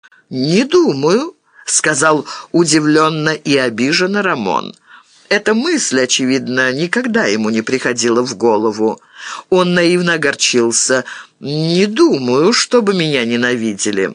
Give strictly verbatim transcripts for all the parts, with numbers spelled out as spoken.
«Не думаю», — сказал удивленно и обиженно Рамон. Эта мысль, очевидно, никогда ему не приходила в голову. Он наивно огорчился. «Не думаю, чтобы меня ненавидели».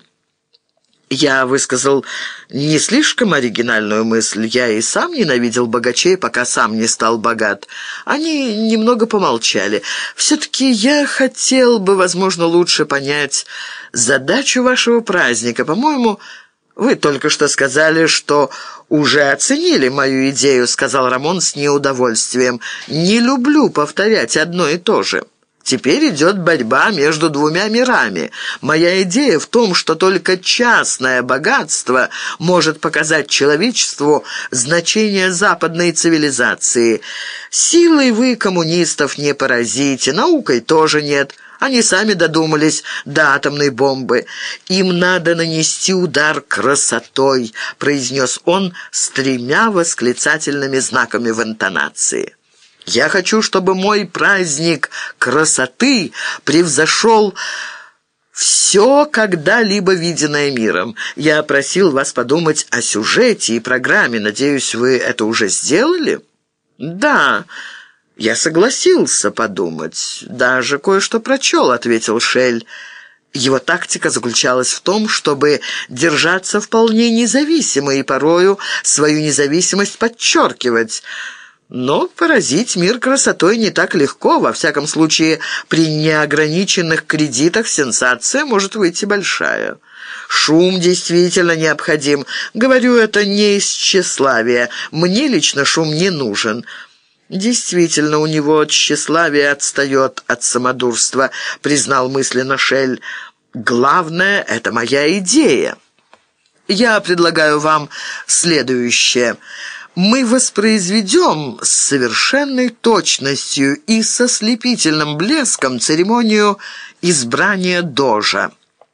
Я высказал не слишком оригинальную мысль. Я и сам ненавидел богачей, пока сам не стал богат. Они немного помолчали. Все-таки я хотел бы, возможно, лучше понять задачу вашего праздника. По-моему, вы только что сказали, что уже оценили мою идею, сказал Рамон с неудовольствием. Не люблю повторять одно и то же. Теперь идет борьба между двумя мирами. Моя идея в том, что только частное богатство может показать человечеству значение западной цивилизации. Силой вы коммунистов не поразите, наукой тоже нет. Они сами додумались до атомной бомбы. «Им надо нанести удар красотой», — произнес он с тремя восклицательными знаками в интонации. «Я хочу, чтобы мой праздник красоты превзошел все когда-либо виденное миром. Я просил вас подумать о сюжете и программе. Надеюсь, вы это уже сделали?» «Да, я согласился подумать. Даже кое-что прочел», — ответил Шель. Его тактика заключалась в том, чтобы держаться вполне независимо и порою свою независимость подчеркивать. Но поразить мир красотой не так легко. Во всяком случае, при неограниченных кредитах сенсация может выйти большая. Шум действительно необходим. Говорю это не из тщеславия. Мне лично шум не нужен. Действительно, у него тщеславие отстает от самодурства, признал мысленно Шель. Главное — это моя идея. Я предлагаю вам следующее. Мы воспроизведем с совершенной точностью и со слепительным блеском церемонию избрания дожа.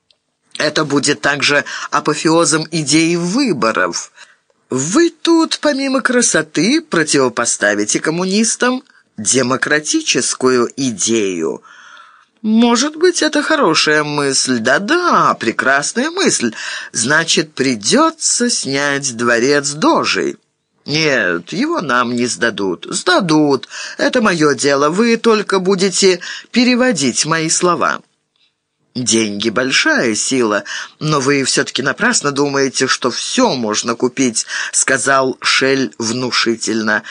Это будет также апофеозом идеи выборов. Вы тут, помимо красоты, противопоставите коммунистам демократическую идею. Может быть, это хорошая мысль. Да-да, прекрасная мысль. Значит, придется снять дворец дожей. «Нет, его нам не сдадут». «Сдадут. Это мое дело. Вы только будете переводить мои слова». «Деньги — большая сила, но вы все-таки напрасно думаете, что все можно купить», — сказал Шель внушительно.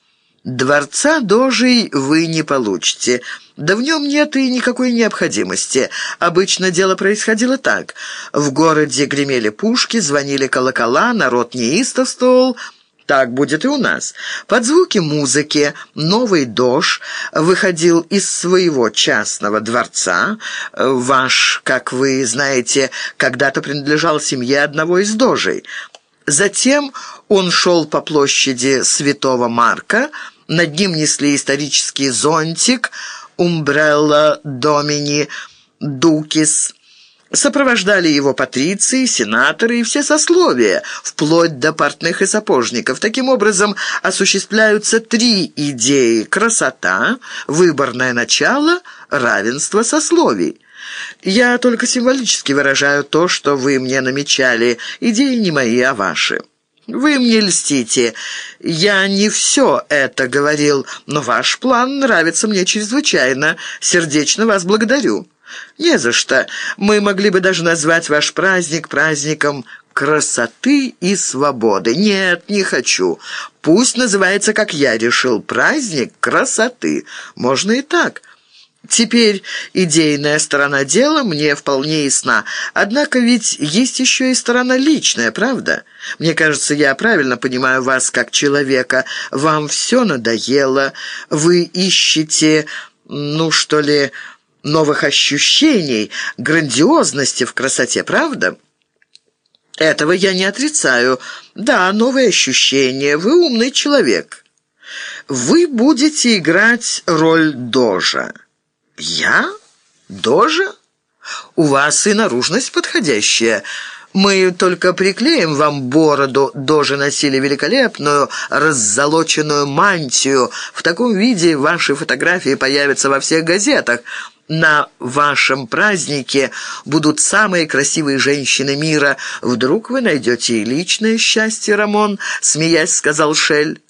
«Дворца дожей вы не получите. Да в нем нет и никакой необходимости. Обычно дело происходило так. В городе гремели пушки, звонили колокола, народ неистовствовал». Так будет и у нас. Под звуки музыки новый дож выходил из своего частного дворца. Ваш, как вы знаете, когда-то принадлежал семье одного из дожей. Затем он шел по площади Святого Марка. Над ним несли исторический зонтик «Умбрелла Домини Дукис». Сопровождали его патриции, сенаторы и все сословия, вплоть до портных и сапожников. Таким образом, осуществляются три идеи: красота, выборное начало, равенство сословий. Я только символически выражаю то, что вы мне намечали. Идеи не мои, а ваши. Вы мне льстите. Я не все это говорил, но ваш план нравится мне чрезвычайно. Сердечно вас благодарю. «Не за что. Мы могли бы даже назвать ваш праздник праздником красоты и свободы». «Нет, не хочу. Пусть называется, как я решил, праздник красоты. Можно и так. Теперь идейная сторона дела мне вполне ясна. Однако ведь есть еще и сторона личная, правда? Мне кажется, я правильно понимаю вас как человека. Вам все надоело. Вы ищете, ну что ли, новых ощущений, грандиозности в красоте, правда? Этого я не отрицаю. Да, новые ощущения. Вы умный человек. Вы будете играть роль дожа. Я? Дожа? У вас и наружность подходящая. Мы только приклеим вам бороду. Дожи носили великолепную раззолоченную мантию. В таком виде ваши фотографии появятся во всех газетах. На вашем празднике будут самые красивые женщины мира. Вдруг вы найдете и личное счастье, Рамон?» — смеясь сказал Шель.